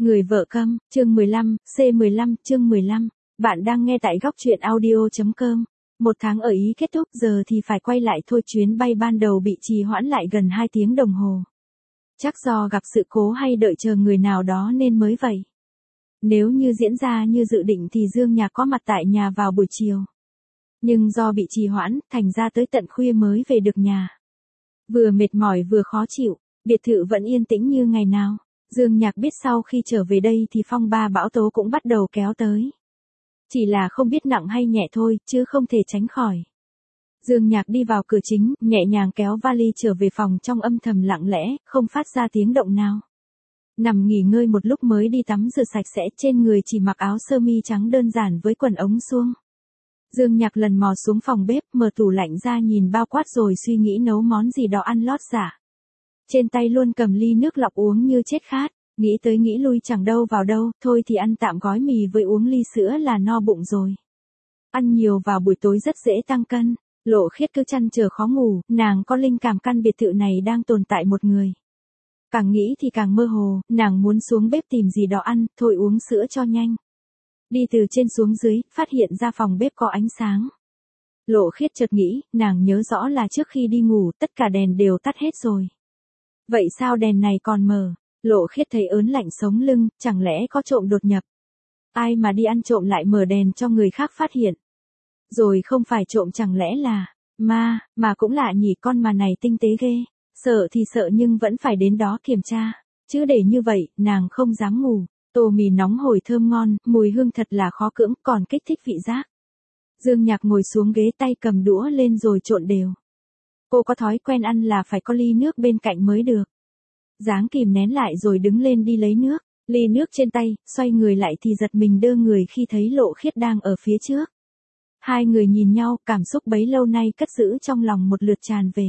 Người vợ câm, chương 15, C15, chương 15. Bạn đang nghe tại góc truyện audio.com. Một tháng ở Ý kết thúc, giờ thì phải quay lại thôi. Chuyến bay ban đầu bị trì hoãn lại gần 2 tiếng đồng hồ. Chắc do gặp sự cố hay đợi chờ người nào đó nên mới vậy. Nếu như diễn ra như dự định thì Dương Nhạc có mặt tại nhà vào buổi chiều. Nhưng do bị trì hoãn, thành ra tới tận khuya mới về được nhà. Vừa mệt mỏi vừa khó chịu, biệt thự vẫn yên tĩnh như ngày nào. Dương Nhạc biết sau khi trở về đây thì phong ba bão tố cũng bắt đầu kéo tới. Chỉ là không biết nặng hay nhẹ thôi, chứ không thể tránh khỏi. Dương Nhạc đi vào cửa chính, nhẹ nhàng kéo vali trở về phòng trong âm thầm lặng lẽ, không phát ra tiếng động nào. Nằm nghỉ ngơi một lúc mới đi tắm rửa sạch sẽ, trên người chỉ mặc áo sơ mi trắng đơn giản với quần ống suông. Dương Nhạc lần mò xuống phòng bếp, mở tủ lạnh ra nhìn bao quát rồi suy nghĩ nấu món gì đó ăn lót dạ. Trên tay luôn cầm ly nước lọc uống như chết khát, nghĩ tới nghĩ lui chẳng đâu vào đâu, thôi thì ăn tạm gói mì với uống ly sữa là no bụng rồi. Ăn nhiều vào buổi tối rất dễ tăng cân, Lộ Khiết cứ trăn trở khó ngủ, nàng có linh cảm căn biệt thự này đang tồn tại một người. Càng nghĩ thì càng mơ hồ, nàng muốn xuống bếp tìm gì đó ăn, thôi uống sữa cho nhanh. Đi từ trên xuống dưới, phát hiện ra phòng bếp có ánh sáng. Lộ Khiết chợt nghĩ, nàng nhớ rõ là trước khi đi ngủ tất cả đèn đều tắt hết rồi. Vậy sao đèn này còn mở? Lộ Khiết thấy ớn lạnh sống lưng, chẳng lẽ có trộm đột nhập? Ai mà đi ăn trộm lại mở đèn cho người khác phát hiện? Rồi không phải trộm chẳng lẽ là mà cũng lạ nhỉ, con mà này tinh tế ghê. Sợ thì sợ nhưng vẫn phải đến đó kiểm tra. Chứ để như vậy, nàng không dám ngủ. Tô mì nóng hổi thơm ngon, mùi hương thật là khó cưỡng, còn kích thích vị giác. Dương Nhạc ngồi xuống ghế, tay cầm đũa lên rồi trộn đều. Cô có thói quen ăn là phải có ly nước bên cạnh mới được. Dáng kìm nén lại rồi đứng lên đi lấy nước, ly nước trên tay, xoay người lại thì giật mình đơ người khi thấy Lộ Khiết đang ở phía trước. Hai người nhìn nhau, cảm xúc bấy lâu nay cất giữ trong lòng một lượt tràn về.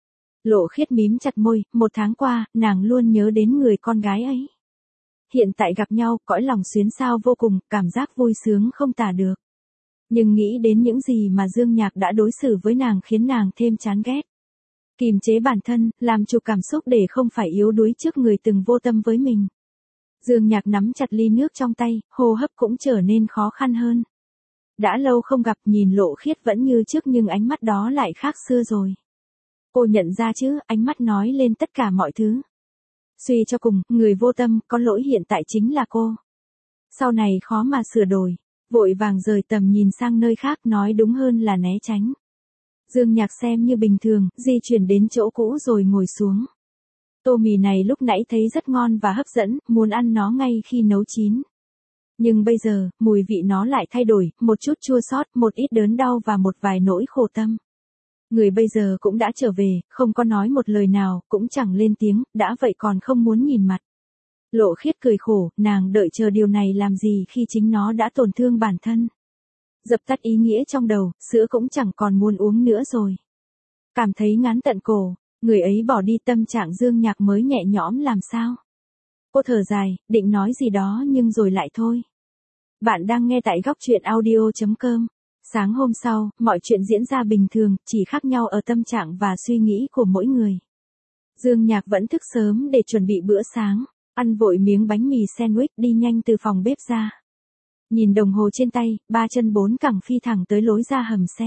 Lộ Khiết mím chặt môi, 1 tháng qua, nàng luôn nhớ đến người con gái ấy. Hiện tại gặp nhau, cõi lòng xuyến xao vô cùng, cảm giác vui sướng không tả được. Nhưng nghĩ đến những gì mà Dương Nhạc đã đối xử với nàng khiến nàng thêm chán ghét. Kìm chế bản thân, làm chủ cảm xúc để không phải yếu đuối trước người từng vô tâm với mình. Dương Nhạc nắm chặt ly nước trong tay, hô hấp cũng trở nên khó khăn hơn. Đã lâu không gặp, nhìn Lộ Khiết vẫn như trước nhưng ánh mắt đó lại khác xưa rồi. Cô nhận ra chứ, ánh mắt nói lên tất cả mọi thứ. Suy cho cùng, người vô tâm, có lỗi hiện tại chính là cô. Sau này khó mà sửa đổi, vội vàng rời tầm nhìn sang nơi khác, nói đúng hơn là né tránh. Dương Nhạc xem như bình thường, di chuyển đến chỗ cũ rồi ngồi xuống. Tô mì này lúc nãy thấy rất ngon và hấp dẫn, muốn ăn nó ngay khi nấu chín. Nhưng bây giờ, mùi vị nó lại thay đổi, một chút chua xót, một ít đớn đau và một vài nỗi khổ tâm. Người bây giờ cũng đã trở về, không có nói một lời nào, cũng chẳng lên tiếng, đã vậy còn không muốn nhìn mặt. Lộ Khiết cười khổ, nàng đợi chờ điều này làm gì khi chính nó đã tổn thương bản thân. Dập tắt ý nghĩa trong đầu, sữa cũng chẳng còn muốn uống nữa rồi. Cảm thấy ngán tận cổ, người ấy bỏ đi, tâm trạng Dương Nhạc mới nhẹ nhõm làm sao. Cô thở dài, định nói gì đó nhưng rồi lại thôi. Bạn đang nghe tại góc truyện audio.com. Sáng hôm sau, mọi chuyện diễn ra bình thường, chỉ khác nhau ở tâm trạng và suy nghĩ của mỗi người. Dương Nhạc vẫn thức sớm để chuẩn bị bữa sáng, ăn vội miếng bánh mì sandwich đi nhanh từ phòng bếp ra. Nhìn đồng hồ trên tay, 3 chân 4 cẳng phi thẳng tới lối ra hầm xe.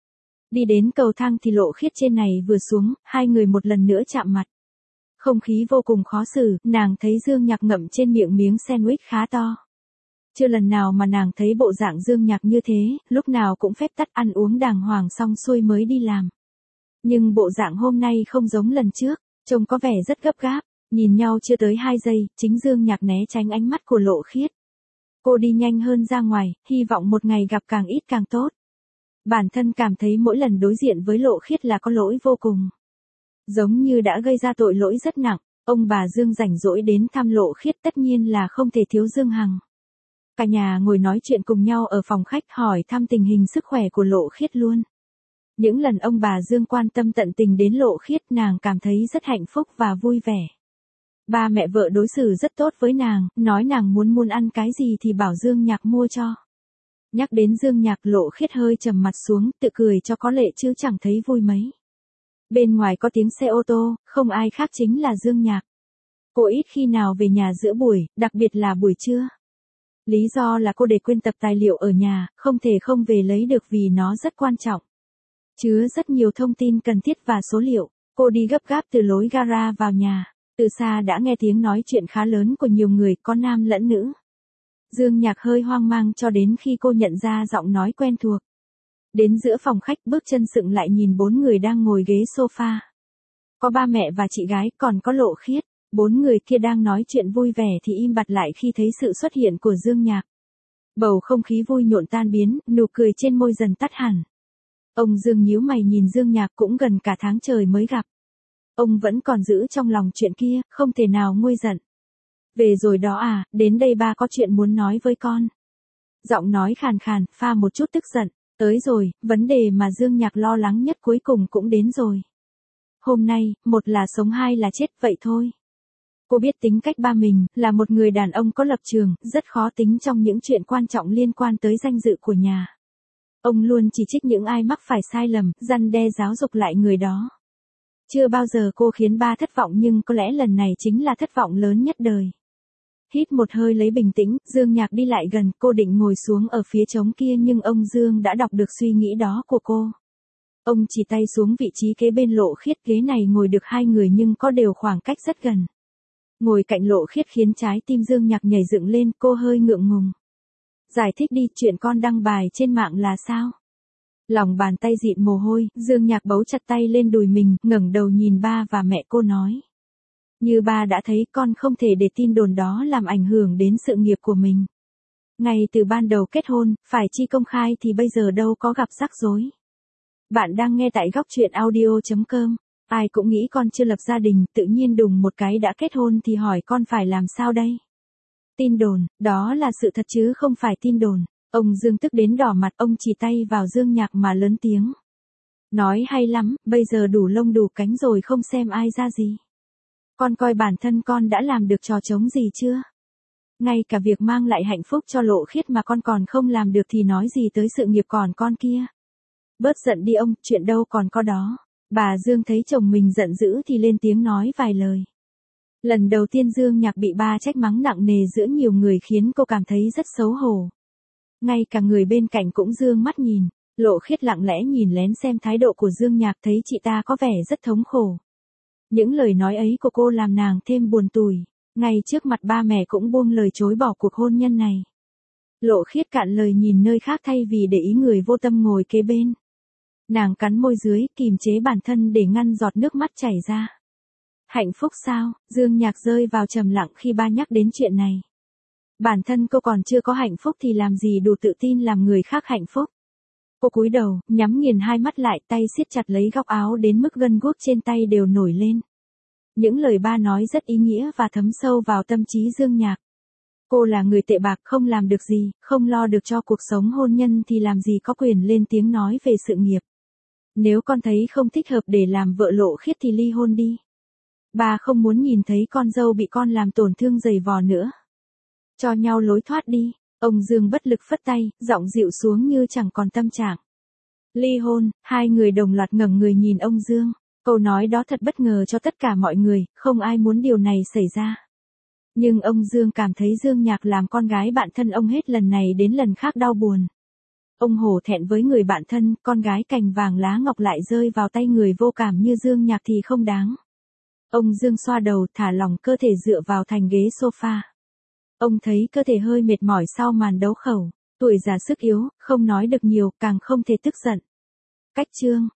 Đi đến cầu thang thì Lộ Khiết trên này vừa xuống, hai người một lần nữa chạm mặt. Không khí vô cùng khó xử, nàng thấy Dương Nhạc ngậm trên miệng miếng sandwich khá to. Chưa lần nào mà nàng thấy bộ dạng Dương Nhạc như thế, lúc nào cũng phép tắc ăn uống đàng hoàng xong xuôi mới đi làm. Nhưng bộ dạng hôm nay không giống lần trước, trông có vẻ rất gấp gáp, nhìn nhau chưa tới 2 giây, chính Dương Nhạc né tránh ánh mắt của Lộ Khiết. Cô đi nhanh hơn ra ngoài, hy vọng một ngày gặp càng ít càng tốt. Bản thân cảm thấy mỗi lần đối diện với Lộ Khiết là có lỗi vô cùng. Giống như đã gây ra tội lỗi rất nặng, ông bà Dương rảnh rỗi đến thăm Lộ Khiết tất nhiên là không thể thiếu Dương Hằng. Cả nhà ngồi nói chuyện cùng nhau ở phòng khách, hỏi thăm tình hình sức khỏe của Lộ Khiết luôn. Những lần ông bà Dương quan tâm tận tình đến Lộ Khiết, nàng cảm thấy rất hạnh phúc và vui vẻ. Ba mẹ vợ đối xử rất tốt với nàng, nói nàng muốn ăn cái gì thì bảo Dương Nhạc mua cho. Nhắc đến Dương Nhạc, Lộ Khiết hơi trầm mặt xuống, tự cười cho có lệ chứ chẳng thấy vui mấy. Bên ngoài có tiếng xe ô tô, không ai khác chính là Dương Nhạc. Cô ít khi nào về nhà giữa buổi, đặc biệt là buổi trưa. Lý do là cô để quên tập tài liệu ở nhà, không thể không về lấy được vì nó rất quan trọng. Chứa rất nhiều thông tin cần thiết và số liệu. Cô đi gấp gáp từ lối gara vào nhà. Từ xa đã nghe tiếng nói chuyện khá lớn của nhiều người, có nam lẫn nữ. Dương Nhạc hơi hoang mang cho đến khi cô nhận ra giọng nói quen thuộc. Đến giữa phòng khách, bước chân sững lại nhìn 4 người đang ngồi ghế sofa. Có ba mẹ và chị gái, còn có Lộ Khiết. 4 người kia đang nói chuyện vui vẻ thì im bặt lại khi thấy sự xuất hiện của Dương Nhạc. Bầu không khí vui nhộn tan biến, nụ cười trên môi dần tắt hẳn. Ông Dương nhíu mày nhìn Dương Nhạc, cũng gần cả tháng trời mới gặp. Ông vẫn còn giữ trong lòng chuyện kia, không thể nào nguôi giận. Về rồi đó à, đến đây ba có chuyện muốn nói với con. Giọng nói khàn khàn, pha một chút tức giận. Tới rồi, vấn đề mà Dương Nhạc lo lắng nhất cuối cùng cũng đến rồi. Hôm nay, một là sống hai là chết, vậy thôi. Cô biết tính cách ba mình, là một người đàn ông có lập trường, rất khó tính trong những chuyện quan trọng liên quan tới danh dự của nhà. Ông luôn chỉ trích những ai mắc phải sai lầm, răn đe giáo dục lại người đó. Chưa bao giờ cô khiến ba thất vọng, nhưng có lẽ lần này chính là thất vọng lớn nhất đời. Hít một hơi lấy bình tĩnh, Dương Nhạc đi lại gần, cô định ngồi xuống ở phía trống kia nhưng ông Dương đã đọc được suy nghĩ đó của cô. Ông chỉ tay xuống vị trí kế bên Lộ Khiết, ghế này ngồi được 2 người nhưng có đều khoảng cách rất gần. Ngồi cạnh Lộ Khiết khiến trái tim Dương Nhạc nhảy dựng lên, cô hơi ngượng ngùng. Giải thích đi, chuyện con đăng bài trên mạng là sao? Lòng bàn tay dịn mồ hôi, Dương Nhạc bấu chặt tay lên đùi mình, ngẩng đầu nhìn ba và mẹ cô nói. Như ba đã thấy, con không thể để tin đồn đó làm ảnh hưởng đến sự nghiệp của mình. Ngay từ ban đầu kết hôn, phải chi công khai thì bây giờ đâu có gặp rắc rối. Bạn đang nghe tại góc truyện audio.com. Ai cũng nghĩ con chưa lập gia đình, tự nhiên đùng một cái đã kết hôn thì hỏi con phải làm sao đây? Tin đồn, đó là sự thật chứ không phải tin đồn. Ông Dương tức đến đỏ mặt, ông chỉ tay vào Dương Nhạc mà lớn tiếng. Nói hay lắm, bây giờ đủ lông đủ cánh rồi, không xem ai ra gì. Con coi bản thân con đã làm được trò trống gì chưa? Ngay cả việc mang lại hạnh phúc cho Lộ Khiết mà con còn không làm được thì nói gì tới sự nghiệp còn con kia. Bớt giận đi ông, chuyện đâu còn có đó. Bà Dương thấy chồng mình giận dữ thì lên tiếng nói vài lời. Lần đầu tiên Dương Nhạc bị ba trách mắng nặng nề giữa nhiều người khiến cô cảm thấy rất xấu hổ. Ngay cả người bên cạnh cũng dương mắt nhìn. Lộ Khiết lặng lẽ nhìn lén xem thái độ của Dương Nhạc, thấy chị ta có vẻ rất thống khổ. Những lời nói ấy của cô làm nàng thêm buồn tủi. Ngay trước mặt ba mẹ cũng buông lời chối bỏ cuộc hôn nhân này. Lộ Khiết cạn lời nhìn nơi khác thay vì để ý người vô tâm ngồi kế bên. Nàng cắn môi dưới, kìm chế bản thân để ngăn giọt nước mắt chảy ra. Hạnh phúc sao? Dương Nhạc rơi vào trầm lặng khi ba nhắc đến chuyện này. Bản thân cô còn chưa có hạnh phúc thì làm gì đủ tự tin làm người khác hạnh phúc. Cô cúi đầu, nhắm nghiền hai mắt lại, tay siết chặt lấy góc áo đến mức gân guốc trên tay đều nổi lên. Những lời ba nói rất ý nghĩa và thấm sâu vào tâm trí Dương Nhạc. Cô là người tệ bạc, không làm được gì, không lo được cho cuộc sống hôn nhân thì làm gì có quyền lên tiếng nói về sự nghiệp. Nếu con thấy không thích hợp để làm vợ Lộ Khiết thì ly hôn đi. Bà không muốn nhìn thấy con dâu bị con làm tổn thương giày vò nữa. Cho nhau lối thoát đi. Ông Dương bất lực phất tay, giọng dịu xuống như chẳng còn tâm trạng. Ly hôn, hai người đồng loạt ngẩng người nhìn ông Dương. Câu nói đó thật bất ngờ cho tất cả mọi người, không ai muốn điều này xảy ra. Nhưng ông Dương cảm thấy Dương Nhạc làm con gái bạn thân ông hết lần này đến lần khác đau buồn. Ông hổ thẹn với người bạn thân, con gái cành vàng lá ngọc lại rơi vào tay người vô cảm như Dương Nhạc thì không đáng. Ông Dương xoa đầu, thả lỏng cơ thể dựa vào thành ghế sofa. Ông thấy cơ thể hơi mệt mỏi sau màn đấu khẩu, tuổi già sức yếu, không nói được nhiều, càng không thể tức giận. Cách chương